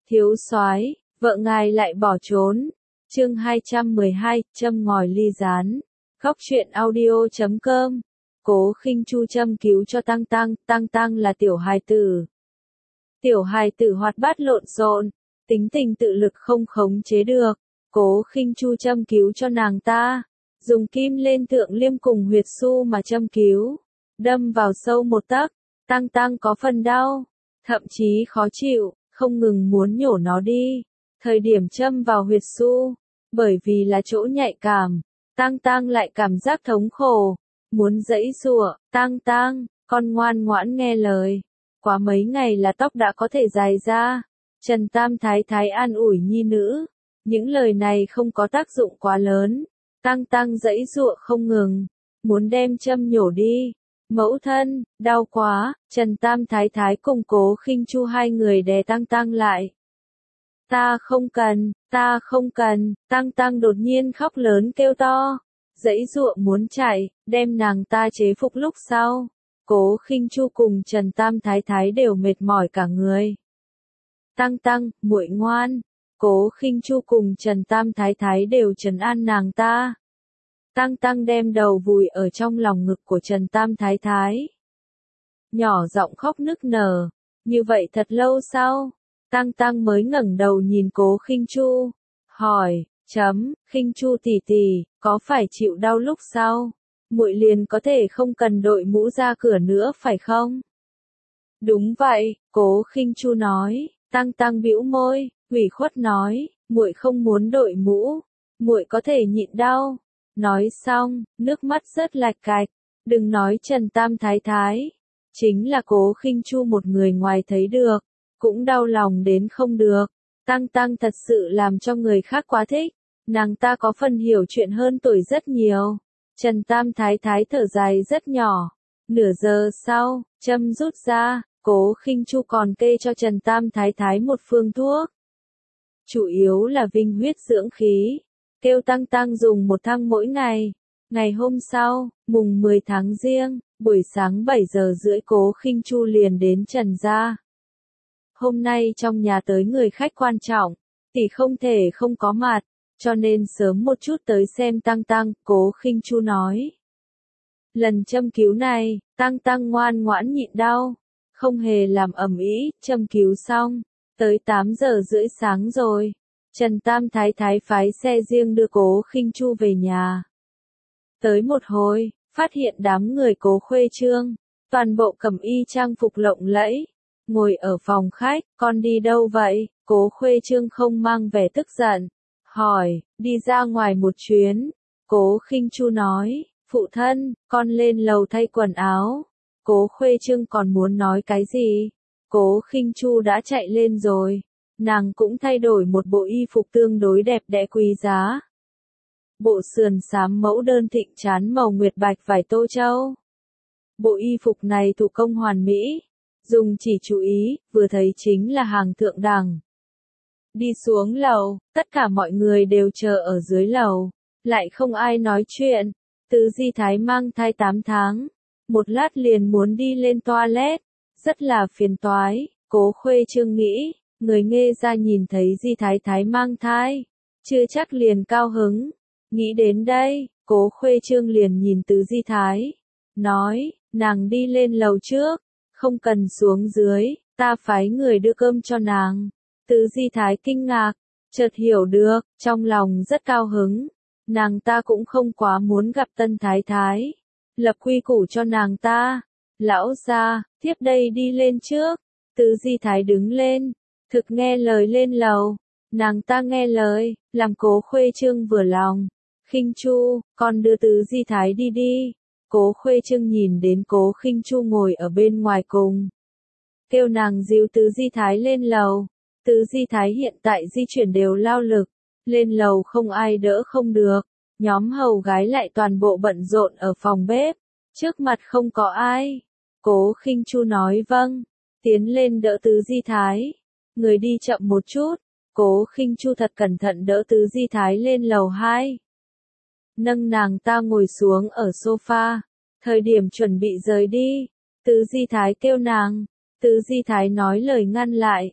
Thiếu soái, vợ ngài lại bỏ trốn. Chương 212, châm ngòi ly gián. Góc truyện audio.com. Cố Khinh Chu châm cứu cho Tăng Tăng, Tăng Tăng là tiểu hài tử. Tiểu hài tử hoạt bát lộn xộn, tính tình tự lực không khống chế được. Cố Khinh Chu châm cứu cho nàng ta, dùng kim lên thượng liêm cùng huyệt su mà châm cứu, đâm vào sâu một tấc. Tăng Tăng có phần đau, thậm chí khó chịu, không ngừng muốn nhổ nó đi. Thời điểm châm vào huyệt su, bởi vì là chỗ nhạy cảm, Tăng Tăng lại cảm giác thống khổ, muốn giãy giụa. Tăng Tăng, con ngoan ngoãn nghe lời. Quá mấy ngày là tóc đã có thể dài ra. Trần Tam Thái Thái an ủi nhi nữ. Những lời này không có tác dụng quá lớn. Tăng Tăng giãy giụa không ngừng, muốn đem châm nhổ đi. Mẫu thân, đau quá. Trần Tam Thái Thái cùng Cố Khinh Chu hai người đè Tăng Tăng lại. Ta không cần, ta không cần. Tăng Tăng đột nhiên khóc lớn kêu to, giãy giụa muốn chạy, đem nàng ta chế phục. Lúc sau, Cố Khinh Chu cùng Trần Tam Thái Thái đều mệt mỏi cả người. Tăng Tăng, muội ngoan. Cố Khinh Chu cùng Trần Tam Thái Thái đều trấn an nàng ta. Tăng Tăng đem đầu vùi ở trong lòng ngực của Trần Tam Thái Thái, nhỏ giọng khóc nức nở. Như vậy thật lâu sau, Tăng Tăng mới ngẩng đầu nhìn Cố Khinh Chu, hỏi, Khinh Chu tỷ tỷ, có phải chịu đau lúc sau, muội liền có thể không cần đội mũ ra cửa nữa phải không? Đúng vậy, Cố Khinh Chu nói. Tăng Tăng bĩu môi, ủy khuất nói, muội không muốn đội mũ, muội có thể nhịn đau. Nói xong, nước mắt rớt lạch cạch. Đừng nói Trần Tam Thái Thái, chính là Cố Khinh Chu một người ngoài thấy được, cũng đau lòng đến không được. Tăng Tăng thật sự làm cho người khác quá thích, nàng ta có phần hiểu chuyện hơn tuổi rất nhiều. Trần Tam Thái Thái thở dài rất nhỏ. Nửa giờ sau, châm rút ra, Cố Khinh Chu còn kê cho Trần Tam Thái Thái một phương thuốc. Chủ yếu là vinh huyết dưỡng khí, kêu Tăng Tăng dùng một thang mỗi ngày. Ngày hôm sau, mùng 10 tháng Giêng, buổi sáng 7 giờ rưỡi Cố Khinh Chu liền đến Trần gia. Hôm nay trong nhà tới người khách quan trọng, tỷ không thể không có mặt, cho nên sớm một chút tới xem Tăng Tăng. Cố Khinh Chu nói. Lần châm cứu này, Tăng Tăng ngoan ngoãn nhịn đau, không hề làm ầm ĩ. Châm cứu xong, tới 8 giờ rưỡi sáng rồi, Trần Tam Thái Thái phái xe riêng đưa Cố Khinh Chu về nhà. Tới một hồi, phát hiện đám người Cố Khuê Trương, toàn bộ cẩm y trang phục lộng lẫy, ngồi ở phòng khách. Con đi đâu vậy? Cố Khuê Trương không mang vẻ tức giận, hỏi. Đi ra ngoài một chuyến. Cố Khinh Chu nói. Phụ thân, con lên lầu thay quần áo. Cố Khuê Trương còn muốn nói cái gì, Cố Khinh Chu đã chạy lên rồi. Nàng cũng thay đổi một bộ y phục tương đối đẹp đẽ quý giá. Bộ sườn xám mẫu đơn thịnh trán màu nguyệt bạch vải tô châu. Bộ y phục này thủ công hoàn mỹ, dùng chỉ chú ý, vừa thấy chính là hàng thượng đẳng. Đi xuống lầu, tất cả mọi người đều chờ ở dưới lầu, lại không ai nói chuyện. Tứ Di Thái mang thai 8 tháng, một lát liền muốn đi lên toilet, rất là phiền toái. Cố Khuê Trương nghĩ, người Nghê gia nhìn thấy Di Thái Thái mang thai, chưa chắc liền cao hứng. Nghĩ đến đây, Cố Khuê Trương liền nhìn Tứ Di Thái, nói, nàng đi lên lầu trước, không cần xuống dưới, ta phái người đưa cơm cho nàng. Tứ Di Thái kinh ngạc, chợt hiểu được, trong lòng rất cao hứng. Nàng ta cũng không quá muốn gặp Tân Thái Thái, lập quy củ cho nàng ta. Lão gia, tiếp đây đi lên trước. Tứ Di Thái đứng lên, thực nghe lời lên lầu. Nàng ta nghe lời, làm Cố Khuê Trương vừa lòng. Khinh Chu, con đưa Tứ Di Thái đi đi. Cố Khuê Trương nhìn đến Cố Khinh Chu ngồi ở bên ngoài cùng, kêu nàng dìu Tứ Di Thái lên lầu. Tứ Di Thái hiện tại di chuyển đều lao lực, lên lầu không ai đỡ không được. Nhóm hầu gái lại toàn bộ bận rộn ở phòng bếp, trước mặt không có ai. Cố Khinh Chu nói vâng, tiến lên đỡ Tứ Di Thái. Người đi chậm một chút. Cố Khinh Chu thật cẩn thận đỡ Tứ Di Thái lên lầu 2. Nâng nàng ta ngồi xuống ở sofa. Thời điểm chuẩn bị rời đi, Tứ Di Thái kêu nàng. Tứ Di Thái nói lời ngăn lại.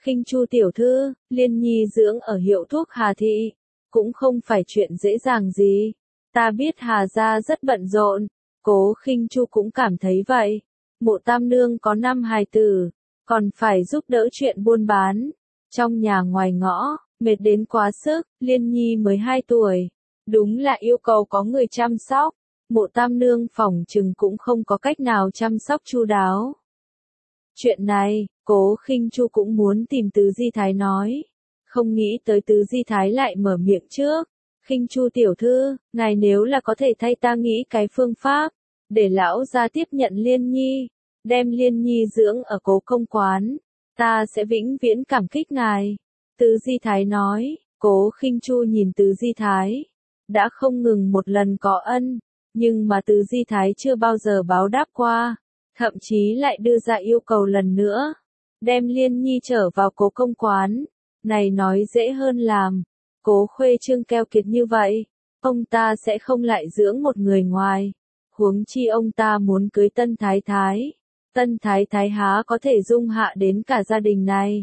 Khinh Chu tiểu thư, Liên Nhi dưỡng ở hiệu thuốc Hà Thị, cũng không phải chuyện dễ dàng gì. Ta biết Hà gia rất bận rộn, Cố Khinh Chu cũng cảm thấy vậy. Mộ tam nương có 5 hài tử, còn phải giúp đỡ chuyện buôn bán. Trong nhà ngoài ngõ, mệt đến quá sức, Liên Nhi mới 2 tuổi. Đúng là yêu cầu có người chăm sóc. Mộ tam nương phỏng chừng cũng không có cách nào chăm sóc chu đáo. Chuyện này, Cố Khinh Chu cũng muốn tìm Tứ Di Thái nói. Không nghĩ tới Tứ Di Thái lại mở miệng trước. Khinh Chu tiểu thư, ngài nếu là có thể thay ta nghĩ cái phương pháp, để lão gia tiếp nhận Liên Nhi, đem Liên Nhi dưỡng ở Cố công quán, ta sẽ vĩnh viễn cảm kích ngài. Tứ Di Thái nói. Cố Khinh Chu nhìn Tứ Di Thái, đã không ngừng một lần có ân, nhưng mà Tứ Di Thái chưa bao giờ báo đáp qua, thậm chí lại đưa ra yêu cầu lần nữa, đem Liên Nhi trở vào Cố công quán. Này nói dễ hơn làm. Cố Khuê Trương keo kiệt như vậy, ông ta sẽ không lại dưỡng một người ngoài. Huống chi ông ta muốn cưới Tân Thái Thái. Tân Thái Thái há có thể dung hạ đến cả gia đình này.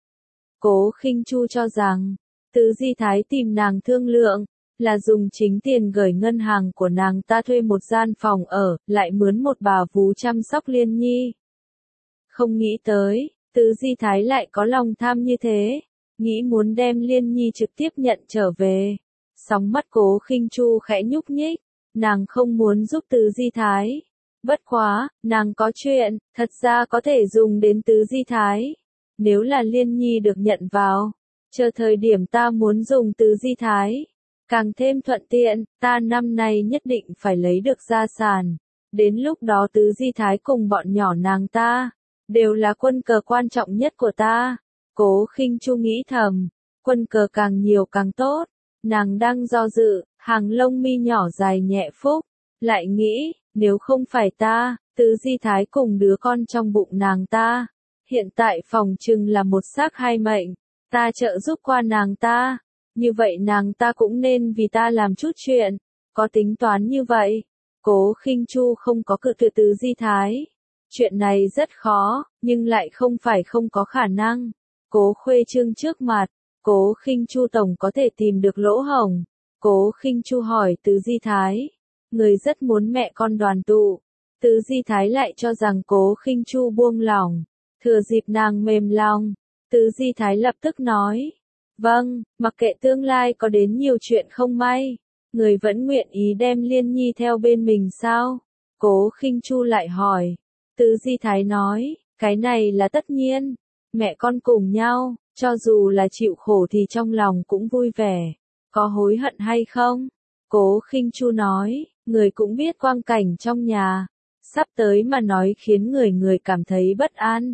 Cố Khinh Chu cho rằng, Tứ Di Thái tìm nàng thương lượng, là dùng chính tiền gửi ngân hàng của nàng ta thuê một gian phòng ở, lại mướn một bà vú chăm sóc Liên Nhi. Không nghĩ tới, Tứ Di Thái lại có lòng tham như thế, nghĩ muốn đem Liên Nhi trực tiếp nhận trở về. Sóng mắt Cố Khinh Chu khẽ nhúc nhích, nàng không muốn giúp Tứ Di Thái. Bất quá, nàng có chuyện, thật ra có thể dùng đến Tứ Di Thái. Nếu là Liên Nhi được nhận vào, chờ thời điểm ta muốn dùng Tứ Di Thái, càng thêm thuận tiện, ta năm nay nhất định phải lấy được gia sản. Đến lúc đó Tứ Di Thái cùng bọn nhỏ nàng ta, đều là quân cờ quan trọng nhất của ta. Cố Khinh Chu nghĩ thầm, quân cờ càng nhiều càng tốt. Nàng đang do dự, hàng lông mi nhỏ dài nhẹ phúc, lại nghĩ, nếu không phải ta, Tứ Di Thái cùng đứa con trong bụng nàng ta, hiện tại phòng chừng là một xác hai mệnh, ta trợ giúp qua nàng ta, như vậy nàng ta cũng nên vì ta làm chút chuyện, có tính toán như vậy. Cố Khinh Chu không có cự tuyệt Tứ Di Thái. Chuyện này rất khó, nhưng lại không phải không có khả năng. Cố Khuê Trương trước mặt, Cố Khinh Chu tổng có thể tìm được lỗ hổng. Cố Khinh Chu hỏi Tứ Di Thái, người rất muốn mẹ con đoàn tụ. Tứ Di Thái lại cho rằng Cố Khinh Chu buông lỏng, thừa dịp nàng mềm lòng. Tứ Di Thái lập tức nói, vâng, mặc kệ tương lai có đến nhiều chuyện không may, người vẫn nguyện ý đem Liên Nhi theo bên mình sao? Cố Khinh Chu lại hỏi. Tứ Di Thái nói, cái này là tất nhiên, mẹ con cùng nhau, cho dù là chịu khổ thì trong lòng cũng vui vẻ, có hối hận hay không? Cố Khinh Chu nói, người cũng biết quang cảnh trong nhà, sắp tới mà nói khiến người cảm thấy bất an.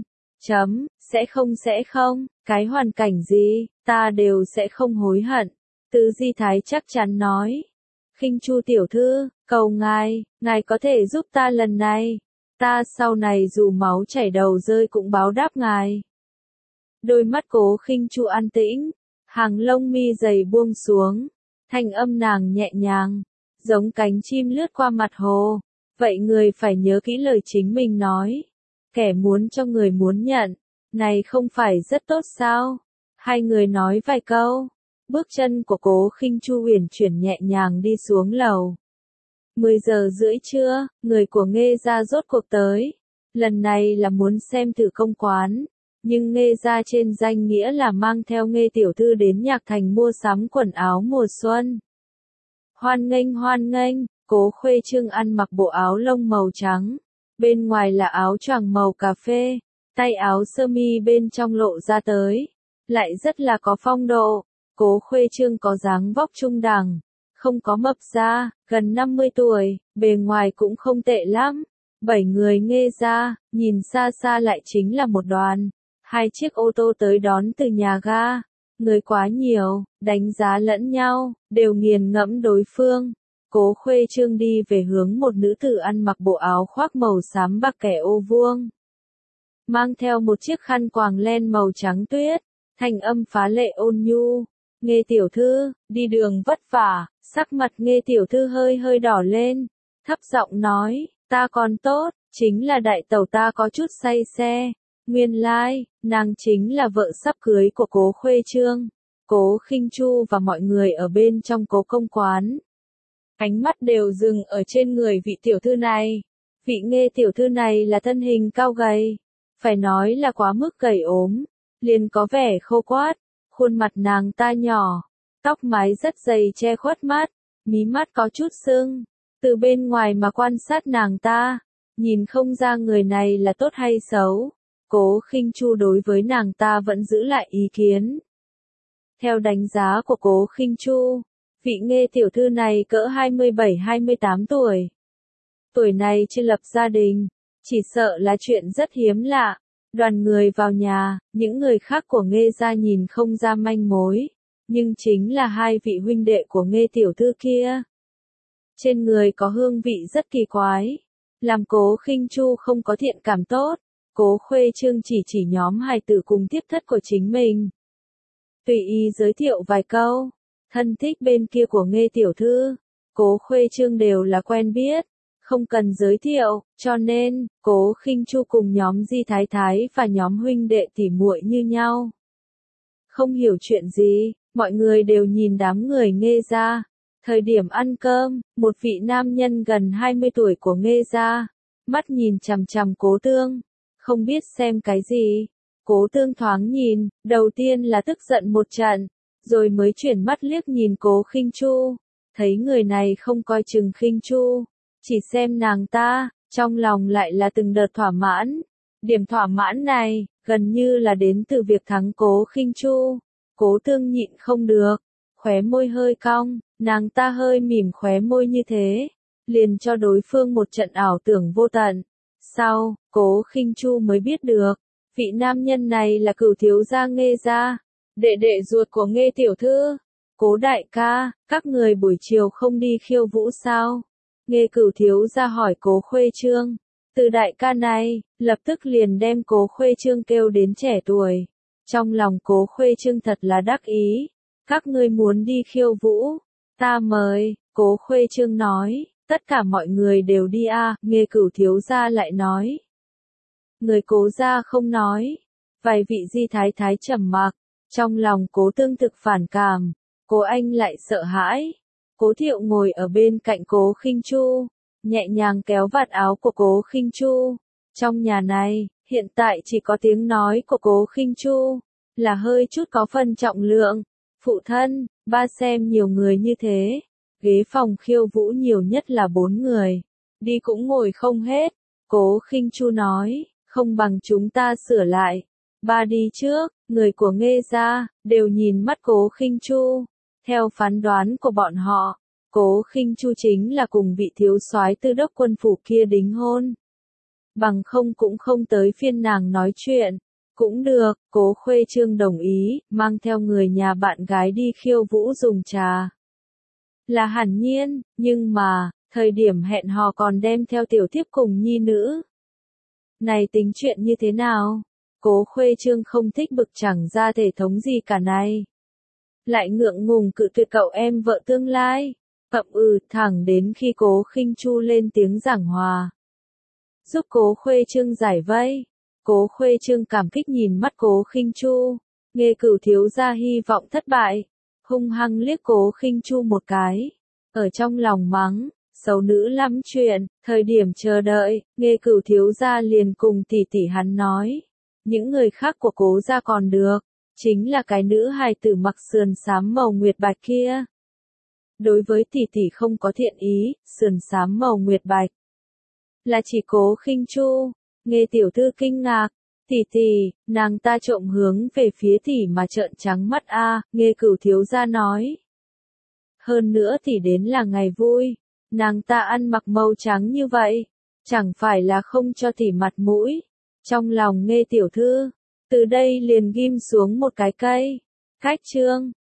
Sẽ không, cái hoàn cảnh gì, ta đều sẽ không hối hận. Tứ Di Thái chắc chắn nói. Khinh Chu tiểu thư, cầu ngài có thể giúp ta lần này. Ta sau này dù máu chảy đầu rơi cũng báo đáp ngài. Đôi mắt Cố Khinh Chu an tĩnh, hàng lông mi dày buông xuống, thanh âm nàng nhẹ nhàng, giống cánh chim lướt qua mặt hồ. Vậy người phải nhớ kỹ lời chính mình nói. Kẻ muốn cho người muốn nhận, này không phải rất tốt sao? Hai người nói vài câu, bước chân của Cố Khinh Chu uyển chuyển nhẹ nhàng đi xuống lầu. 10 giờ rưỡi trưa, người của Nghê gia rốt cuộc tới. Lần này là muốn xem thử công quán, nhưng Nghê gia trên danh nghĩa là mang theo Nghê tiểu thư đến Nhạc Thành mua sắm quần áo mùa xuân. Hoan nghênh, Cố Khuê Trương ăn mặc bộ áo lông màu trắng, bên ngoài là áo choàng màu cà phê, tay áo sơ mi bên trong lộ ra tới, lại rất là có phong độ. Cố Khuê Trương có dáng vóc trung đẳng, không có mập ra, gần 50 tuổi, bề ngoài cũng không tệ lắm. 7 người Nghê gia, nhìn xa xa lại chính là một đoàn. 2 chiếc ô tô tới đón từ nhà ga. Người quá nhiều, đánh giá lẫn nhau, đều nghiền ngẫm đối phương. Cố Khuê Trương đi về hướng một nữ tử ăn mặc bộ áo khoác màu xám bạc kẻ ô vuông, mang theo một chiếc khăn quàng len màu trắng tuyết, thanh âm phá lệ ôn nhu. Nghê tiểu thư, đi đường vất vả. Sắc mặt Nghê tiểu thư hơi đỏ lên, thấp giọng nói, ta còn tốt, chính là đại tẩu ta có chút say xe, Nguyên lai, nàng chính là vợ sắp cưới của Cố Khuê Trương. Cố Khinh Chu và mọi người ở bên trong Cố công quán. Ánh mắt đều dừng ở trên người vị tiểu thư này. Vị Nghê tiểu thư này là thân hình cao gầy. Phải nói là quá mức gầy ốm. Liền có vẻ khô quát. Khuôn mặt nàng ta nhỏ. Tóc mái rất dày che khuất mắt. Mí mắt có chút sưng. Từ bên ngoài mà quan sát nàng ta. Nhìn không ra người này là tốt hay xấu. Cố Khinh Chu đối với nàng ta vẫn giữ lại ý kiến. Theo đánh giá của Cố Khinh Chu, vị Nghê tiểu thư này cỡ 27-28 tuổi. Tuổi này chưa lập gia đình, chỉ sợ là chuyện rất hiếm lạ. Đoàn người vào nhà, những người khác của Nghê gia nhìn không ra manh mối, nhưng chính là hai vị huynh đệ của Nghê tiểu thư kia. Trên người có hương vị rất kỳ quái, làm Cố Khinh Chu không có thiện cảm tốt. Cố Khuê Trương chỉ nhóm hài tử cùng tiếp thất của chính mình. Tùy ý giới thiệu vài câu, thân thích bên kia của Nghê tiểu thư, Cố Khuê Trương đều là quen biết, không cần giới thiệu, cho nên, Cố Khinh Chu cùng nhóm Di Thái Thái và nhóm huynh đệ tỉ muội như nhau. Không hiểu chuyện gì, mọi người đều nhìn đám người Nghê gia. Thời điểm ăn cơm, một vị nam nhân gần 20 tuổi của Nghê gia, mắt nhìn chằm chằm Cố Tương, không biết xem cái gì. Cố Tương thoáng nhìn, đầu tiên là tức giận một trận, rồi mới chuyển mắt liếc nhìn Cố Khinh Chu, thấy người này không coi chừng Khinh Chu, chỉ xem nàng ta, trong lòng lại là từng đợt thỏa mãn. Điểm thỏa mãn này, gần như là đến từ việc thắng Cố Khinh Chu. Cố Tương nhịn không được, khóe môi hơi cong, nàng ta hơi mỉm khóe môi như thế, liền cho đối phương một trận ảo tưởng vô tận. Sau, Cố Khinh Chu mới biết được, vị nam nhân này là cửu thiếu gia Nghê gia, đệ đệ ruột của Nghê tiểu thư. Cố đại ca, các người buổi chiều không đi khiêu vũ sao? Nghê cửu thiếu gia hỏi Cố Khuê Trương. Từ đại ca này, lập tức liền đem Cố Khuê Trương kêu đến trẻ tuổi. Trong lòng Cố Khuê Trương thật là đắc ý. Các ngươi muốn đi khiêu vũ? Ta mời, Cố Khuê Trương nói. Tất cả mọi người đều đi à, Nghê cửu thiếu gia lại nói. Người Cố gia không nói. Vài vị Di Thái Thái trầm mặc. Trong lòng Cố Tương thực phản cảm. Cố Anh lại sợ hãi. Cố Thiệu ngồi ở bên cạnh Cố Khinh Chu, nhẹ nhàng kéo vạt áo của Cố Khinh Chu. Trong nhà này, hiện tại chỉ có tiếng nói của Cố Khinh Chu, là hơi chút có phần trọng lượng. Phụ thân, ba xem nhiều người như thế. Ghế phòng khiêu vũ nhiều nhất là 4 người. Đi cũng ngồi không hết. Cố Khinh Chu nói, không bằng chúng ta sửa lại. Ba đi trước, người của Nghê gia, đều nhìn mắt Cố Khinh Chu. Theo phán đoán của bọn họ, Cố Khinh Chu chính là cùng vị thiếu soái Tư đốc quân phủ kia đính hôn. Bằng không cũng không tới phiên nàng nói chuyện. Cũng được, Cố Khuê Trương đồng ý, mang theo người nhà bạn gái đi khiêu vũ dùng trà. Là hẳn nhiên, nhưng mà, thời điểm hẹn hò còn đem theo tiểu thiếp cùng nhi nữ. Này tính chuyện như thế nào? Cố Khuê Trương không thích bực chẳng ra thể thống gì cả này. Lại ngượng ngùng cự tuyệt cậu em vợ tương lai. Thẳng đến khi Cố Khinh Chu lên tiếng giảng hòa. Giúp Cố Khuê Trương giải vây. Cố Khuê Trương cảm kích nhìn mắt Cố Khinh Chu. Nghê cửu thiếu gia hy vọng thất bại. Hung hăng liếc Cố Khinh Chu một cái. Ở trong lòng mắng, xấu nữ lắm chuyện. Thời điểm chờ đợi, Nghê cửu thiếu gia liền cùng tỷ tỷ hắn nói. Những người khác của Cố gia còn được. Chính là cái nữ hài tử mặc sườn xám màu nguyệt bạch kia. Đối với tỷ tỷ không có thiện ý, sườn xám màu nguyệt bạch. Là chỉ Cố Khinh Chu. Nghê tiểu thư kinh ngạc. Tỷ, nàng ta trộm hướng về phía tỷ mà trợn trắng mắt a. Nghê cửu thiếu gia nói. Hơn nữa tỷ đến là ngày vui. Nàng ta ăn mặc màu trắng như vậy. Chẳng phải là không cho tỷ mặt mũi. Trong lòng Nghê tiểu thư. Từ đây liền ghim xuống một cái cây. Cách chương.